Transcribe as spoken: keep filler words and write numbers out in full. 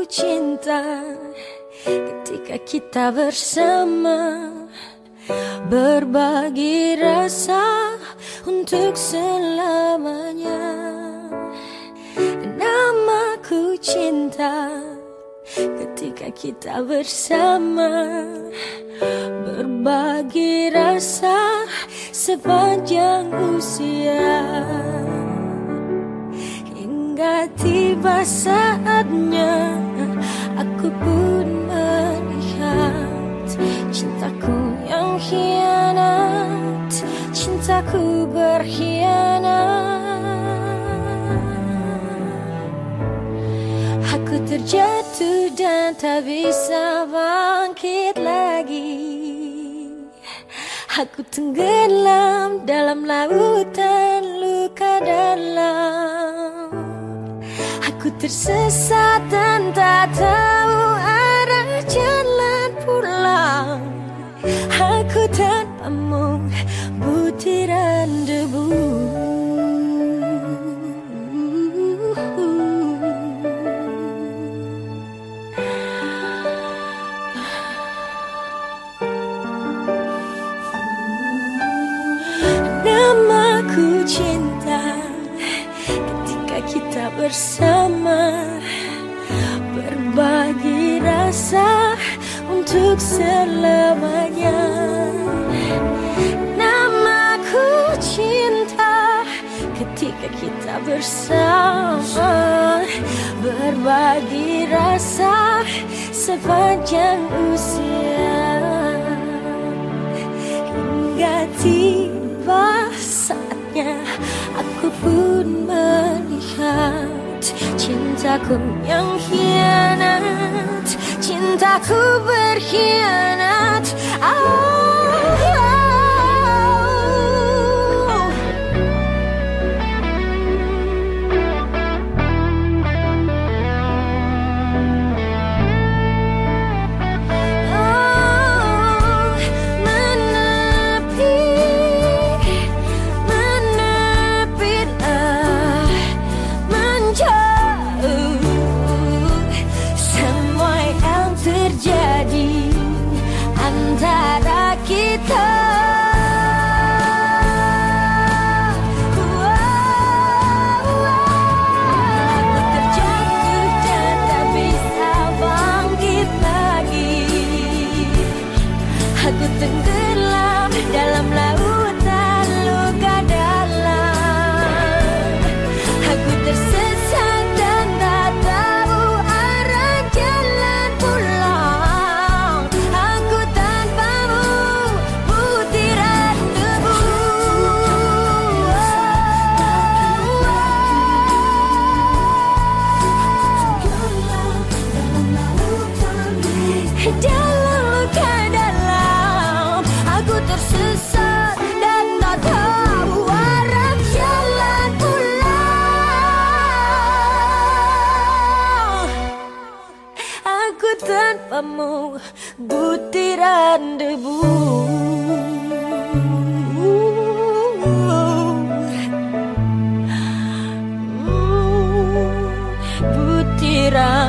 cinta ketika kita bersama, berbagi rasa untuk selamanya. Namaku cinta ketika kita bersama, berbagi rasa sepanjang usia. Hingga tiba saatnya aku pun melihat cintaku yang khianat, cintaku berkhianat. Aku terjatuh dan tak bisa bangkit lagi. Aku tenggelam dalam lautan luka dalam. Aku tersesat dan tak tahu arah jalan pulang. Aku tanpamu butiran debu. Namaku cinta ketika kita bersama, berbagi rasa untuk selamanya. Namaku cinta ketika kita bersama, berbagi rasa sepanjang usia. Hingga tiba saatnya aku pun melihat cintaku yang khianat, cintaku berkhianat. Oh. Antara kita, aku terjatuh dan tak bisa bangkit lagi. Aku tenggelam dalam lautan luka dalam. Aku tersesat dan tak tahu arah jalan pulang. Aku tanpamu butiran debu. Dalam luka dalam, aku tersesat dan tak tahu arah jalan pulang. Aku tanpamu butiran debu. Butiran